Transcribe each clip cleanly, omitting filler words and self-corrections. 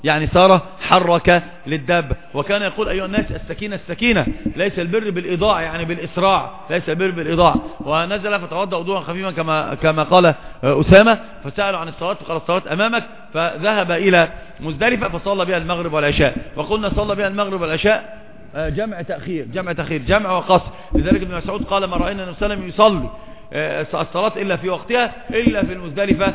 يعني صار حرك للدابة. وكان يقول أيها الناس السكينة السكينة، ليس البر بالإضاع يعني بالإسراع، ليس البر بالإضاع. ونزل فتوضأ وضوءا خفيفا كما قال أسامة، فسألوا عن الصلاة فقال الصلاة أمامك، فذهب إلى مزدلفة فصلى بها المغرب والعشاء. وقلنا صلى بها المغرب والعشاء جمع تأخير، جمع وقصر. لذلك ابن مسعود قال ما رأينا النبي صلى الله عليه وسلم يصلي الصلاة إلا في وقتها إلا في المزدلفة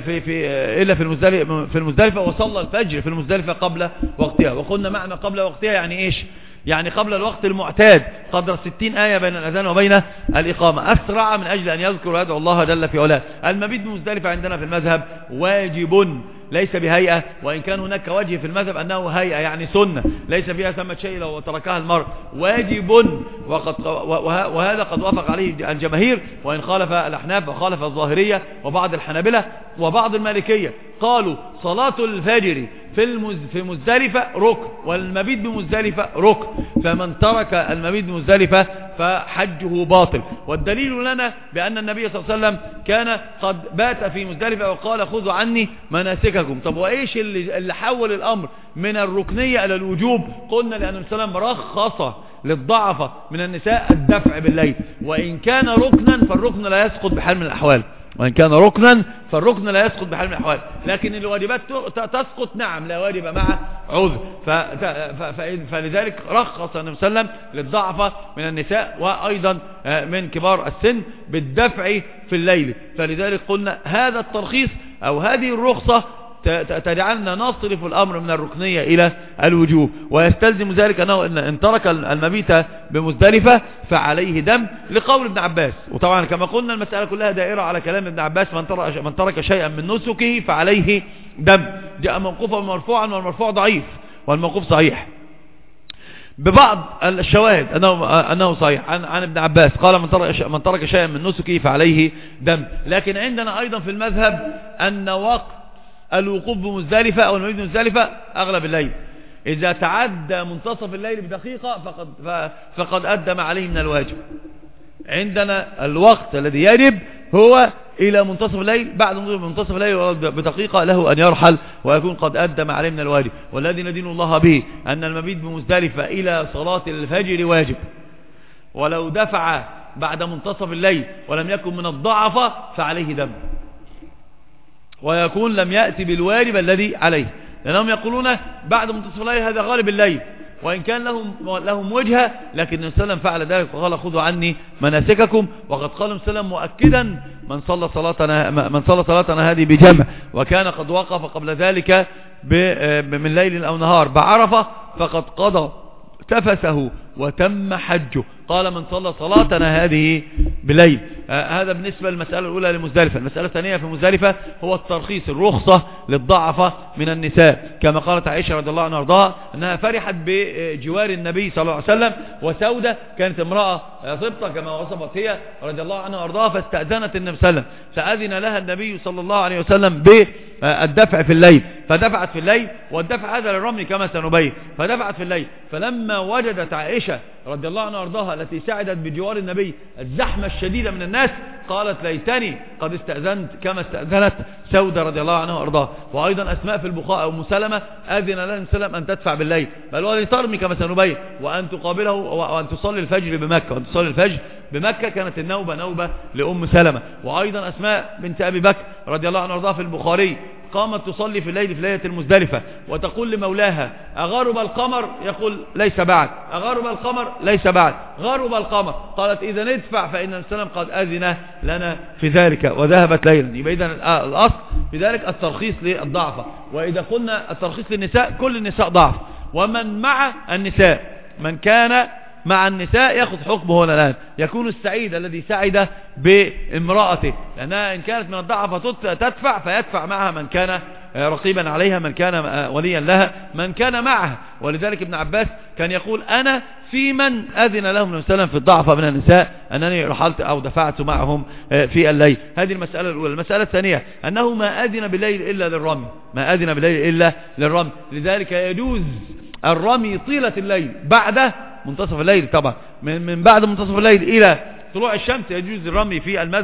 في المزدلفة، وصلى الفجر في المزدلفة قبل وقتها. وقلنا معنى قبل وقتها يعني إيش؟ يعني قبل الوقت المعتاد، قدر 60 آية بين الأذان وبين الإقامة، أسرع من أجل أن يذكر ويدعو الله جل في علاه. المبيت بمزدلفة عندنا في المذهب واجب ليس بهيئة، وإن كان هناك وجه في المذهب أنه هيئة يعني سنة ليس فيها ثمة شيء لو تركها المرء، واجب. وهذا قد وافق عليه الجماهير، وإن خالف الأحناف وخالف الظاهرية وبعض الحنابلة وبعض المالكية. قالوا صلاة الفجر في مزدلفة ركن، والمبيت بمزدلفة ركن، فمن ترك المبيت بمزدلفة فحجه باطل. والدليل لنا بأن النبي صلى الله عليه وسلم كان قد بات في مزدلفة وقال خذوا عني مناسككم. طب وإيش اللي حول الأمر من الركنية إلى الوجوب؟ قلنا لأن النبي صلى الله عليه وسلم رخص للضعفة من النساء الدفع بالليل، وإن كان ركنا فالركن لا يسقط بحال من الأحوال، لكن الواجبات تسقط نعم لا واجب مع عذر. فلذلك رخص النبي صلى الله عليه وسلم للضعفة من النساء وأيضا من كبار السن بالدفع في الليل. فلذلك قلنا هذا الترخيص أو هذه الرخصة تجعلنا نصرف الأمر من الركنية إلى الوجوب. ويستلزم ذلك أنه إن ترك المبيت بمزدلفة فعليه دم، لقول ابن عباس. وطبعا كما قلنا المسألة كلها دائرة على كلام ابن عباس، من ترك شيئا من نسكه فعليه دم. جاء موقوفا ومرفوعا، والمرفوع ضعيف والموقوف صحيح ببعض الشواهد أنه صحيح عن ابن عباس قال من ترك شيئا من نسكه فعليه دم. لكن عندنا أيضا في المذهب أن وقت الوقوف بمزدلفة أو المبيت بمزدلفة أغلب الليل، إذا تعدى منتصف الليل بدقيقة فقد أدى ما عليه من الواجب. عندنا الوقت الذي يجب هو إلى منتصف الليل، بعد منتصف الليل بدقيقة له أن يرحل ويكون قد أدى ما عليه من الواجب. والذي ندين الله به أن المبيت بمزدلفة إلى صلاة الفجر واجب، ولو دفع بعد منتصف الليل ولم يكن من الضعفة فعليه دم، ويكون لم يأتي بالواجب الذي عليه، لأنهم يقولون بعد منتصف الليل هذا غالب الليل، وإن كان لهم وجهة، لكن النبي صلى الله عليه وسلم فعل ذلك وقال خذوا عني مناسككم. وقد قال النبي صلى الله عليه وسلم مؤكدا من صلى صلاتنا هذه بجمع، وكان قد وقف قبل ذلك من ليل أو نهار بعرفة فقد قضى تفسه وتم حجه. قال من صلى صلاتنا هذه بليل. هذا بالنسبة للمسألة الأولى لمزدلفة. المسألة الثانية في مزدلفة هو الترخيص، الرخصة للضعفة من النساء، كما قالت عائشة رضي الله عنها وارضاها أنها فرحت بجوار النبي صلى الله عليه وسلم، وسودة كانت امرأة صبطة كما وصفت هي رضي الله عنها وارضاها، فاستأذنت النبي صلى الله عليه وسلم، فأذن لها النبي صلى الله عليه وسلم بالدفع في الليل، فدفعت في الليل، والدفع هذا للرمي كما سنبين، فدفعت في الليل. فلما وجدت عائشة رضي الله عنها وارضاها التي سعدت بجوار النبي الزحمة الشديدة من الناس، قالت ليتني قد استأذنت كما استأذنت سودة رضي الله عنها وارضاها. وأيضا أسماء في البخاري أو مسلمة أذن لها سلم أن تدفع بالليل، بل ولترمي كما سنبين، وأن تقابله وأن تصلي الفجر بمكة، وأن تصلي الفجر بمكة. كانت النوبة نوبة لأم سلمة. وأيضا أسماء بنت أبي بكر رضي الله عنها وارضاها في البخاري قامت تصلي في الليل في ليلة المزدلفة، وتقول لمولاها أغرب القمر؟ يقول ليس بعد. أغرب القمر؟ ليس بعد. غرب القمر. قالت إذا ندفع فإن السلام قد أذن لنا في ذلك، وذهبت ليلا. يبقى إذن الأصل في ذلك الترخيص للضعفة. وإذا قلنا الترخيص للنساء كل النساء ضعف، ومن مع النساء، من كان مع النساء يأخذ حكمه هنا الآن، يكون السعيد الذي سعد بامرأته، لأنها إن كانت من الضعفة تدفع فيدفع معها من كان رقيبا عليها، من كان وليا لها، من كان معها. ولذلك ابن عباس كان يقول أنا في من أذن لهم النبي صلى الله عليه وسلم في الضعفة من النساء أنني رحلت أو دفعت معهم في الليل. هذه المسألة الأولى. المسألة الثانية أنه ما أذن بالليل إلا للرمي، ما أذن بالليل إلا للرمي، لذلك يجوز الرمي طيلة الليل بعد منتصف الليل. طبعا من بعد منتصف الليل إلى طلوع الشمس يجوز الرمي في المذهب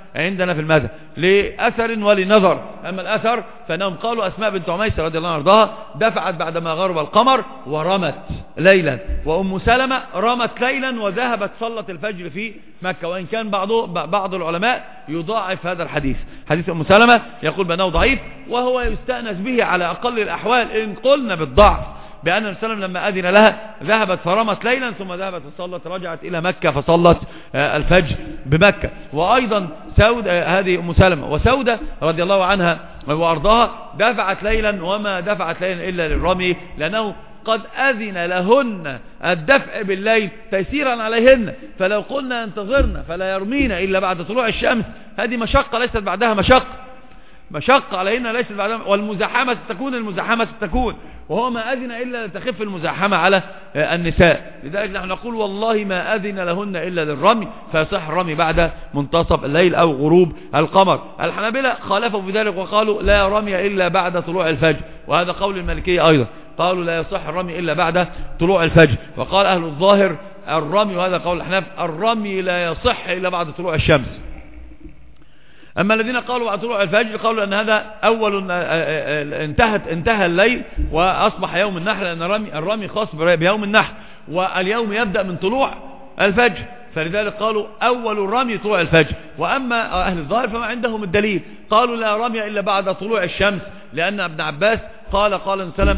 عندنا في المذهب لأثر ولنظر. أما الأثر فإنهم قالوا أسماء بنت عميس رضي الله عنها دفعت بعدما غرب القمر ورمت ليلا، وأم سلمة رمت ليلا وذهبت صلت الفجر في مكة، وإن كان بعض العلماء يضاعف هذا الحديث. حديث أم سلمة يقول بأنه ضعيف، وهو يستأنس به على أقل الأحوال إن قلنا بالضعف، بأن النبي صلى الله عليه وسلم لما أذن لها ذهبت فرمت ليلا ثم ذهبت فصلت، رجعت إلى مكة فصلت الفجر بمكة. وأيضا سودة، هذه أم سلمة، وسودة رضي الله عنها وأرضاها دفعت ليلا وما دفعت ليلا إلا للرمي، لأنه قد أذن لهن الدفع بالليل تيسيرا عليهن، فلو قلنا انتظرنا فلا يرمين إلا بعد طلوع الشمس هذه مشقة ليست بعدها مشقة عليهن ليست بعدها، والمزاحمة ستكون وهو ما أذن إلا لتخف المزاحمة على النساء. لذلك نحن نقول والله ما أذن لهن إلا للرمي، فيصح الرمي بعد منتصف الليل أو غروب القمر. الحنابلة خالفوا بذلك وقالوا لا رمي إلا بعد طلوع الفجر، وهذا قول المالكية أيضا، قالوا لا يصح الرمي إلا بعد طلوع الفجر. وقال أهل الظاهر الرمي، وهذا قول الأحناف، الرمي لا يصح إلا بعد طلوع الشمس. أما الذين قالوا بعد طلوع الفجر قالوا أن هذا أول انتهى الليل وأصبح يوم النحر، لأن الرمي خاص بيوم النحر، واليوم يبدأ من طلوع الفجر، فلذلك قالوا أول الرمي طلوع الفجر. وأما أهل الظاهر فما عندهم الدليل، قالوا لا رمي إلا بعد طلوع الشمس، لأن ابن عباس قال وسلم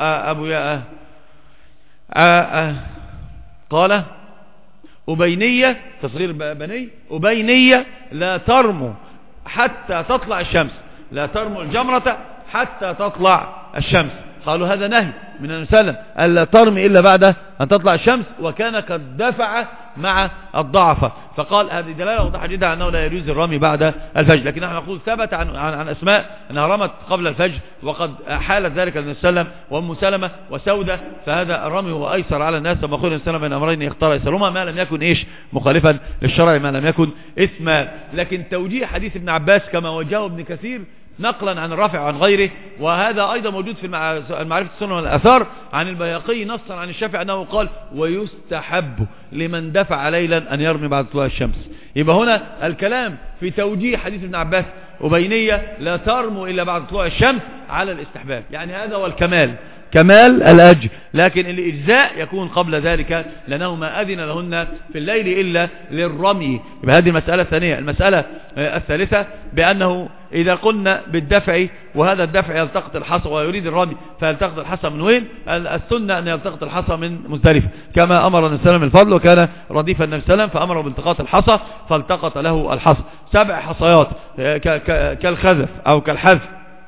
قال أبينية، تصغير بني، أبينية لا ترموا حتى تطلع الشمس، لا ترموا الجمرة حتى تطلع الشمس. قالوا هذا نهي من النبي صلى الله عليه وسلم ألا ترمي إلا بعد أن تطلع الشمس، وكان قد دفع مع الضعفة، فقال هذه دلالة واضحة جدا أنه لا يجوز الرمي بعد الفجر. لكن نحن نقول ثبت عن أسماء أنها رمت قبل الفجر، وقد حالت ذلك النبي صلى الله عليه وسلم وأم سلمة وسودة، فهذا الرمي هو أيسر على الناس، وما قال النبي صلى الله عليه وسلم بين أمرين يختار أيسرهما ما لم يكن مخالفا للشرع، ما لم يكن إثما. لكن توجيه حديث ابن عباس كما وجهه ابن كثير نقلا عن الرافع وعن غيره، وهذا أيضا موجود في معرفة السنة والأثار عن البيهقي نصا عن الشافعي أنه قال ويستحب لمن دفع ليلا أن يرمي بعد طلوع الشمس. يبقى هنا الكلام في توجيه حديث ابن عباس أبينية لا ترموا إلا بعد طلوع الشمس على الاستحباب، يعني هذا هو كمال الأجر، لكن الإجزاء يكون قبل ذلك، لأنه ما أذن لهن في الليل إلا للرمي. يبقى هذه المسألة الثانية. المسألة الثالثة بأنه إذا قلنا بالدفع، وهذا الدفع يلتقط الحصى ويريد الرمي، فيلتقط الحصى من وين؟ السنة أن يلتقط الحصى من مزدلفة، كما أمر النبي صلى الله عليه وسلم الفضل، وكان رديف النبي صلى الله عليه وسلم فأمره بالتقاط الحصى فالتقط له الحصى 7 حصيات كالخذف أو كالحذف،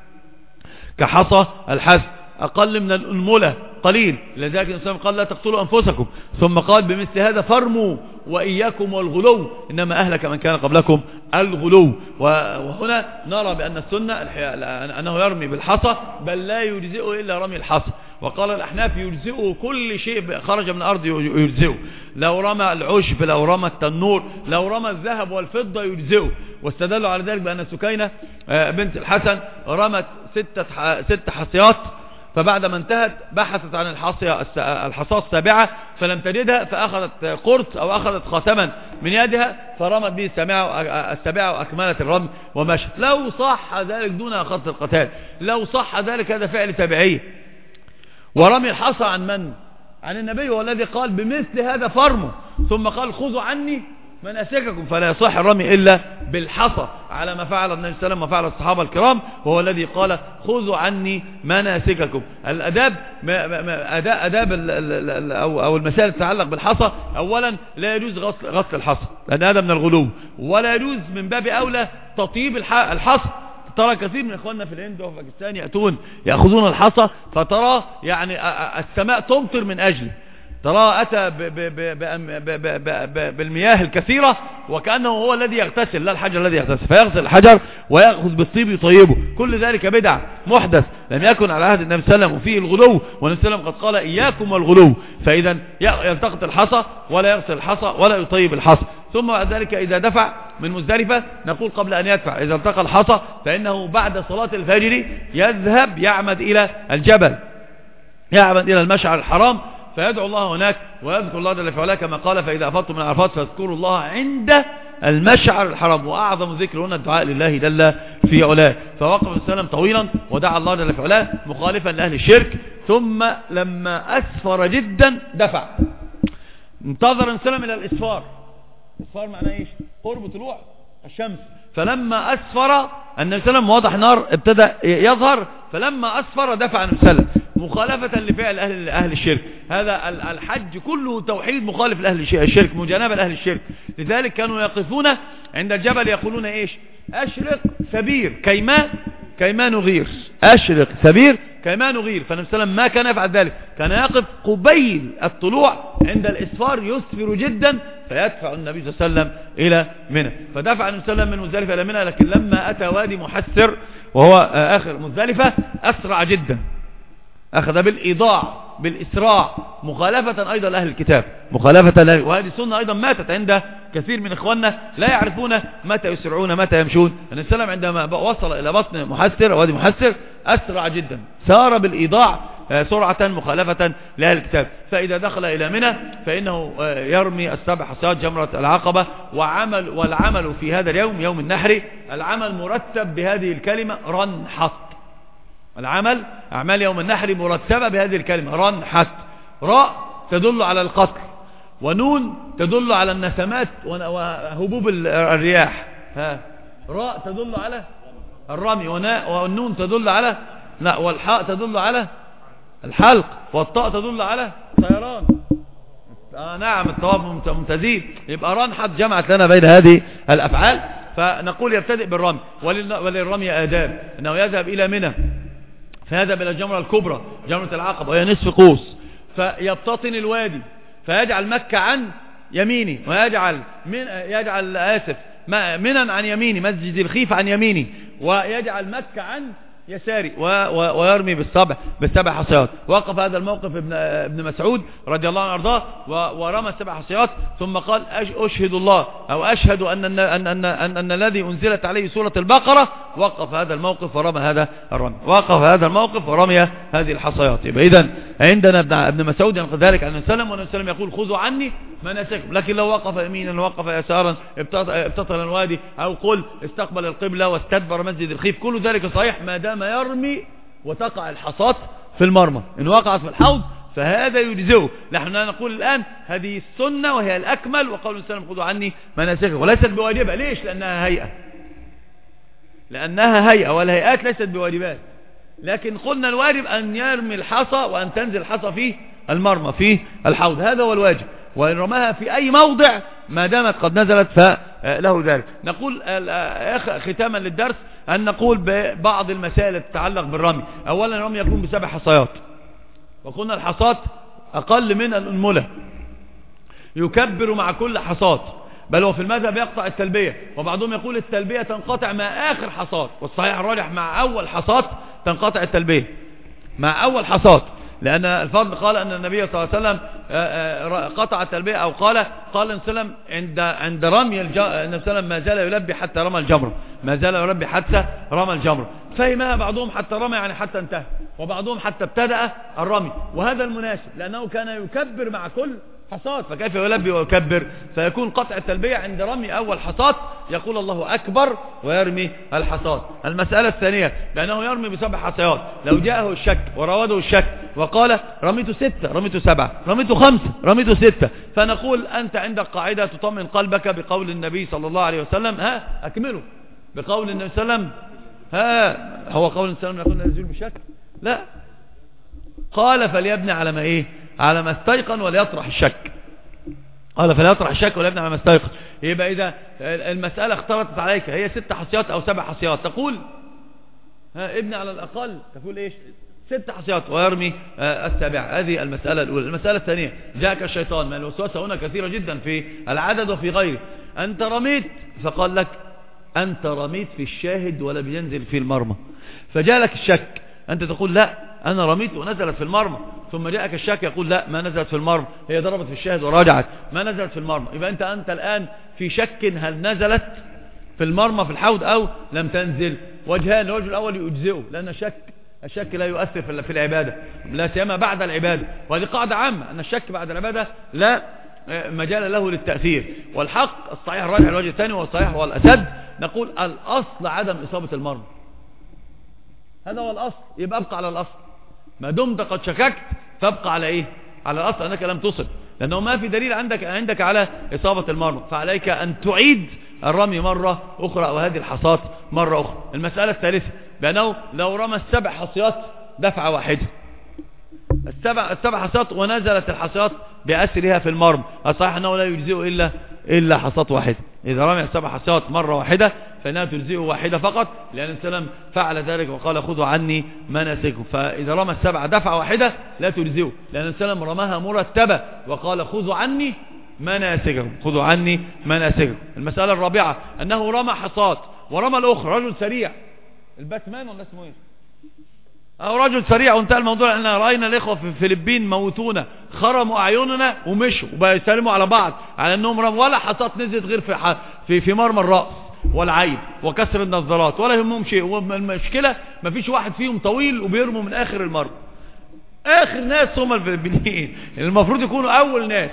كحصى الحذف أقل من الأنملة قليل، لذلك الإنسان قال لا تقتلوا أنفسكم، ثم قال بمثل هذا فرموا وإياكم والغلو إنما أهلك من كان قبلكم الغلو. وهنا نرى بأن السنة أنه يرمي بالحصى، بل لا يجزئه إلا رمي الحصى. وقال الأحناف يجزئه كل شيء خرج من الأرض يجزئه، لو رمى العشب، لو رمى التنور، لو رمى الذهب والفضة يجزئه. واستدلوا على ذلك بأن سكينة بنت الحسن رمت 6 حصيات، فبعد ما انتهت بحثت عن الحصاة 7 فلم تجدها، فأخذت قرط أو أخذت خاتما من يدها فرمت به 7 وأكملت الرمي ومشت. لو صح ذلك دون خط القتال، لو صح ذلك هذا فعل تبعي. ورمي الحصى عن من؟ عن النبي، والذي قال بمثل هذا فرموا، ثم قال خذوا عني مناسككم، فلا يصح الرمي إلا بالحصى على ما فعل النبي صلى الله عليه وسلم وفعل الصحابة الكرام، وهو الذي قال خذوا عني مناسككم. الأداب أو المسائل تتعلق بالحصى، أولا لا يجوز غسل الحصى لأن هذا من الغلو، ولا يجوز من باب أولى تطيب الحصى. ترى كثير من إخواننا في الهند وفي باكستان يأخذون الحصى فترى يعني السماء تمطر من أجله، ترى أتى بالمياه الكثيرة وكأنه هو الذي يغتسل، لا الحجر الذي يغتسل، فيغسل الحجر ويأخذ بالطيب يطيبه. كل ذلك بدع محدث لم يكن على عهد النبي صلى الله عليه وسلم، وفيه الغلو، والنبي صلى الله عليه وسلم قد قال إياكم والغلو. فإذا يلتقط الحصى ولا يغسل الحصى ولا يطيب الحصى. ثم بعد ذلك إذا دفع من مزدلفة نقول قبل أن يدفع إذا التقى الحصى فإنه بعد صلاة الفجر يذهب يعمد إلى الجبل، يعمد إلى المشعر الحرام، فيدعو الله هناك ويذكر الله جل وعلا كما قال فإذا أفضتم من عرفات فاذكروا الله عند المشعر الحرام. وأعظم ذكر هنا الدعاء لله جل في علاه. فوقف النبي صلى الله عليه وسلم طويلا ودعا الله جل في علاه مخالفا لأهل الشرك، ثم لما أسفر جدا دفع. انتظر النبي صلى الله عليه وسلم إلى الإسفار. الإسفار معناه إيش؟ قرب طلوع الشمس. فلما أسفر النبي صلى الله عليه وسلم واضح نار ابتدى يظهر، فلما أسفر دفع النبي صلى الله عليه وسلم مخالفة لفعل أهل الشرك. هذا الحج كله توحيد مخالف لأهل الشرك، مجانبة لأهل الشرك. لذلك كانوا يقفون عند الجبل يقولون إيش؟ أشرق ثبير كيما نغير، أشرق ثبير كيما نغير. فالنبي صلى الله عليه وسلم ما كان يفعل ذلك، كان يقف قبيل الطلوع عند الإسفار يسفر جدا فيدفع النبي صلى الله عليه وسلم إلى منى. فدفع النبي صلى الله عليه وسلم من مزدلفة إلى منى، لكن لما أتى وادي محسر وهو آخر مزدلفة أسرع جدا، أخذ بالإيضاع بالإسراع مخالفة أيضا لأهل الكتاب، مخالفة لأهل. وهذه سنة أيضا ماتت عند كثير من إخواننا لا يعرفون متى يسرعون متى يمشون. النبي صلى الله عليه وسلم عندما وصل إلى بطن محسر وادي محسر أسرع جدا، سار بالإيضاع سرعة مخالفة لأهل الكتاب. فإذا دخل إلى منى فإنه يرمي السبع حصيات جمرة العقبة. والعمل في هذا اليوم يوم النحر العمل مرتب بهذه الكلمة رنحط. أعمال يوم النحر مرتبة بهذه الكلمة رنحط. راء تدل على القتل، ونون تدل على النسمات وهبوب الرياح. راء تدل على الرمي، والنون تدل على والحاء تدل على الحلق، والطاء تدل على طيران. نعم الطواف ممتازين. يبقى رنحط جمعت لنا بين هذه الأفعال. فنقول يبتدئ بالرمي، وللرمي آداب، أنه يذهب إلى منى فيذهب إلى الجمرة الكبرى جمرة العقبة وهي نصف قوس، فيبتطن الوادي فيجعل مكة عن يميني، ويجعل منى عن يميني، مسجد الخيف عن يميني، ويجعل مكة عن يساري، ويرمي بالسبع حصيات. وقف هذا الموقف ابن مسعود رضي الله عنه وارضاه ورمى السبع حصيات، ثم قال أشهد الله أو أشهد أن الذي أنزلت عليه سورة البقرة وقف هذا الموقف ورمى هذا الرمي، وقف هذا الموقف ورمي هذه الحصيات. يبقى إذن عندنا ابن مسعود ينقل ذلك عن السلام، والنبي صلى الله عليه وسلم يقول خذوا عني مناسككم. لكن لو وقف يمينا ووقف يسارا ابتطل الوادي، أو قل استقبل القبلة واستدبر مسجد الخيف، كل ذلك صحيح ما دام يرمي وتقع الحصات في المرمى. إن وقعت في الحوض فهذا يجزئه. نحن نقول الآن هذه السنة وهي الأكمل، وقال النبي صلى الله عليه وسلم خذوا عني مناسككم، وليست بواجبة. ليش؟ لأنها هيئة، والهيئات ليست بواجبات. لكن قلنا الواجب أن يرمي الحصى وأن تنزل الحصى في المرمى في الحوض، هذا هو الواجب. وإن رماها في أي موضع ما دامت قد نزلت فله ذلك. نقول ختاما للدرس أن نقول ببعض المسائل تتعلق بالرمي. أولا الرمي يكون بسبع حصيات، وقلنا الحصات أقل من الأنملة، يكبر مع كل حصات، بل هو في المذهب يقطع التلبية، وبعضهم يقول التلبية تنقطع مع آخر حصات، والصحيح الراجح مع أول حصات تنقطع التلبية، مع أول حصات. لأن الفضل قال أن النبي صلى الله عليه وسلم قطع التلبية، أو قال النبي صلى الله عليه وسلم عند رمي النبي صلى الله عليه وسلم ما زال يلبي حتى رمى الجمرة، ما زال يلبي حتى رمى الجمرة. فهمها بعضهم حتى رمى يعني حتى انتهى، وبعضهم حتى ابتدأ الرمي، وهذا المناسب لأنه كان يكبر مع كل حصات، فكيف يلبي ويكبر؟ فيكون قطع التلبية عند رمي أول حصات، يقول الله أكبر ويرمي الحصات. المسألة الثانية بأنه يرمي بسبع حصيات. لو جاءه الشك وراوده الشك وقال رميت 6 رميت 7 رميت 5 رميت 6، فنقول أنت عندك قاعدة تطمن قلبك بقول النبي صلى الله عليه وسلم أكمله بقول النبي صلى الله عليه وسلم. هو قول النبي صلى الله عليه وسلم يقول نزول بالشك؟ لا، قال فليبني على ما إيه؟ على ما استيقن وليطرح الشك. قال فليطرح الشك وليبني على ما استيقن. يبقى إذا المسألة اختلطت عليك هي 6 حصيات أو 7 حصيات، تقول ابني على الأقل، تقول إيش؟ 6 حصيات ويرمي السابعة. هذه المسألة الأولى. المسألة الثانية جاءك الشيطان، ما الوسوسة هنا كثيرة جدا في العدد وفي غيره. أنت رميت فقال لك أنت رميت في الشاهد ولا بينزل في المرمى، فجاء الشك، أنت تقول لا أنا رميت ونزلت في المرمى، ثم جاءك الشك يقول لا ما نزلت في المرمى، هي ضربت في الشاهد وراجعت ما نزلت في المرمى. يبقى أنت الآن في شك هل نزلت في المرمى في الحوض أو لم تنزل. وجهان، الوجه الأول يجزئه، لأن الشك لا يؤثر في العبادة، لا سيما بعد العبادة، وهذه قاعدة عامة أن الشك بعد العبادة لا مجال له للتأثير. والحق الصحيح الراجع الوجه الثاني والصحيح والأسد نقول الأصل عدم إصابة المرمى، هذا هو الأصل، يبقى أبقى على الأصل ما دمت قد شككت، فابقى على إيه؟ على الأصل أنك لم تصب، لأنه ما في دليل عندك على إصابة المرمى، فعليك أن تعيد الرمي مرة أخرى أو هذه الحصات مرة أخرى. المسألة الثالثة بأنه لو رمى 7 حصيات دفعة واحدة، السبع حصيات ونزلت الحصيات بأسرها في المرمى، الصحيح أنه لا يجزئه إلا حصات واحدة. إذا رمي 7 حصيات مرة واحدة فإنها تجزئه واحدة فقط، لأن السلام فعل ذلك وقال خذوا عني مناسككم. فإذا رمى 7 دفعة واحدة لا تجزئه، لأن السلام رماها مرتبة وقال خذوا عني مناسككم، خذوا عني مناسككم. المسألة الرابعة أنه رمى حصات ورمى الأخرى، رجل سريع، الباتمان ولا اسمه ايه، او رجل سريع وانتهى الموضوع. احنا راينا الاخوه في الفلبين موتونا، خرموا اعيننا ومشوا وبقوا يسلموا على بعض على انهم رموا ولا حصات نزلت غير في مرمى الراس والعين وكسر النظارات، ولا يهمهم شيء. والمشكله مفيش واحد فيهم طويل وبيرموا من اخر المرمى. اخر ناس هم الفلبينيين، المفروض يكونوا اول ناس.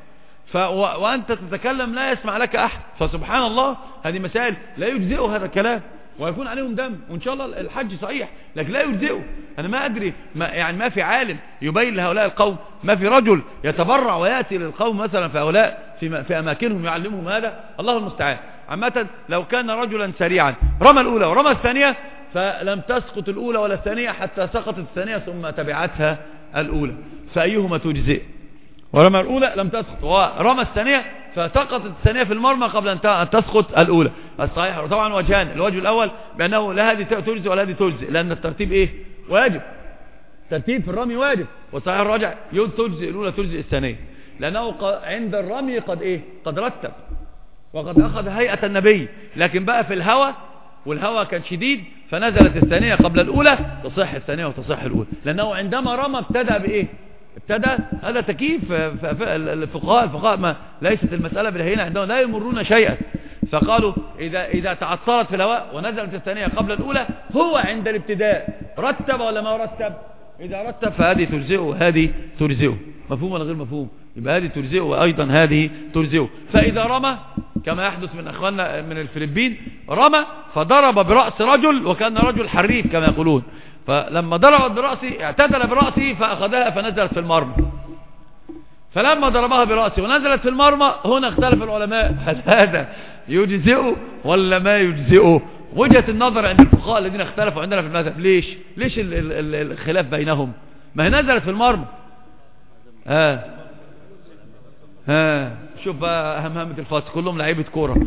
وانت تتكلم لا يسمع لك احد، فسبحان الله هذه مسائل لا يجزئه هذا الكلام، ويكون عليهم دم، وان شاء الله الحج صحيح لكن لا يجزئه. انا ما ادري يعني ما في عالم يبين لهؤلاء القوم، ما في رجل يتبرع وياتي للقوم مثلا في هؤلاء في اماكنهم يعلمهم هذا، الله المستعان. عامه لو كان رجلا سريعا رمى الاولى ورمى الثانيه فلم تسقط الاولى ولا الثانيه حتى سقطت الثانيه ثم تبعتها الاولى، فايهما تجزئ؟ ورمى الاولى لم تسقط ورمى الثانيه فسقطت الثانيه في المرمى قبل ان تسقط الاولى. الصحيح طبعا وجهان، الوجه الاول بانه لا هذه تجزئ ولا هذه تجزئ، لان الترتيب ايه؟ واجب، ترتيب في الرمي واجب. والصحيح الراجع تجزئ الاولى تجزئ الثانيه، لانه عند الرمي قد ايه؟ قد رتب وقد اخذ هيئه النبي، لكن بقى في الهوى والهوى كان شديد فنزلت الثانيه قبل الاولى، تصح الثانيه وتصح الاولى، لانه عندما رمى ابتدأ بايه؟ ابتدى هذا تكييف. الفقهاء ما ليست المسألة بالهينة عندهم، لا يمرون شيئا، فقالوا إذا تعطلت في الهواء ونزلت الثانية قبل الأولى هو عند الابتداء رتب ولا ما رتب؟ إذا رتب فهذه تجزئه وهذه تجزئه. مفهوم ولا غير مفهوم؟ يبقى هذه تجزئه وأيضا هذه تجزئه. فإذا رمى كما يحدث من أخواننا من الفلبين، رمى فضرب برأس رجل وكان رجل حريف كما يقولون، فلما ضرب برأسه اعتدل برأسه فأخذها فنزلت في المرمى، فلما ضربها برأسه ونزلت في المرمى هنا اختلف العلماء هل هذا يجزئه ولا ما يجزئه. وجهة النظر عند الفقهاء الذين اختلفوا عندنا في المذهب، ليش الخلاف بينهم؟ ما هي نزلت في المرمى. شوف بقى همهمة الفاصل كلهم لعيبة كورة.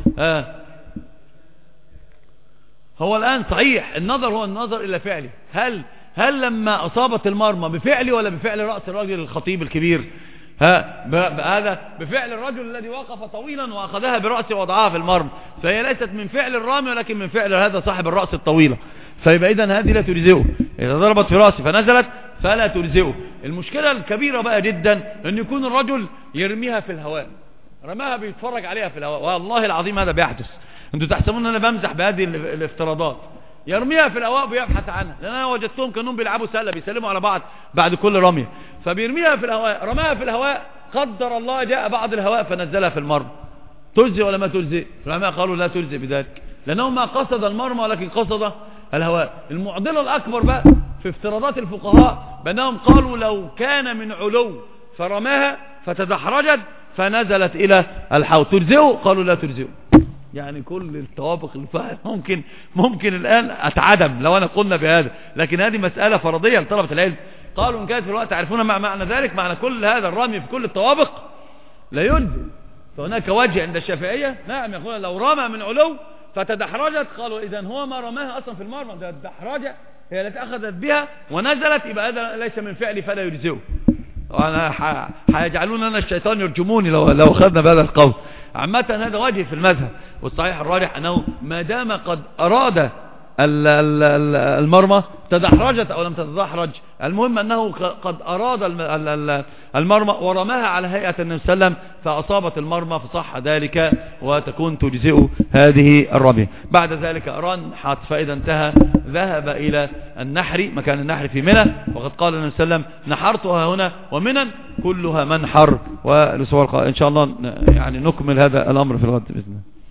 هو الآن صحيح النظر هو النظر إلى فعله، هل لما أصابت المرمى بفعله ولا بفعل رأس الرجل الخطيب الكبير؟ هذا بفعل الرجل الذي وقف طويلا وأخذها برأسه وضعها في المرمى، فهي ليست من فعل الرامي ولكن من فعل هذا صاحب الرأس الطويلة، فيبقى إذن هذه لا تجزئه. إذا ضربت في رأسه فنزلت فلا تجزئه. المشكلة الكبيرة بقى جدا أن يكون الرجل يرميها في الهواء، رماها بيتفرج عليها في الهواء، والله العظيم هذا بيحدث. انتوا تحسبون ان انا بمزح بهذه الافتراضات. يرميها في الهواء ويبحث عنها، لان انا وجدتهم كانوا بيلعبوا سله بيسلموا على بعض بعد كل رميه، فبيرميها في الهواء، رماها في الهواء، قدر الله جاء بعض الهواء فنزلها في المرمى، تجزئ ولا ما تجزئ؟ العلماء قالوا لا تجزئ بذلك، لانه ما قصد المرمى ولكن قصد الهواء. المعضله الاكبر بقى في افتراضات الفقهاء بانهم قالوا لو كان من علو فرماها فتدحرجت فنزلت الى الحوض تجزئه؟ قالوا لا تجزئه. يعني كل الطوابق اللي فيها ممكن الآن أتعدم لو أنا قلنا بهذا، لكن هذه مسألة فرضية لطلبة العلم. قالوا إن كانت في الوقت تعرفون معنى ذلك، معنى كل هذا الرمي في كل الطوابق لا يجزئ. فهناك وجه عند الشافعية نعم يقول لو رمى من علو فتدحرجت، قالوا إذن هو ما رماها أصلا في المرمى، ده الدحرجة هي التي أخذت بها ونزلت، يبقى هذا ليس من فعلي فلا يجزئه. وأنا هيجعلون أنا الشيطان يرجموني لو أخذنا بهذا القول. عامة هذا وجه في المذهب، والصحيح الراجح أنه ما دام قد أراد المرمى تدحرجت أو لم تتدحرج، المهم أنه قد أراد المرمى ورماها على هيئة النبي صلى الله عليه وسلم فأصابت المرمى فصح ذلك وتكون تجزئ هذه الرمية. بعد ذلك رنحت، فإذا انتهى ذهب إلى النحر، مكان النحر في منى، وقد قال النبي صلى الله عليه وسلم نحرتها هنا ومنى كلها منحر. والأسبوع إن شاء الله يعني نكمل هذا الأمر في الغد بإذن الله.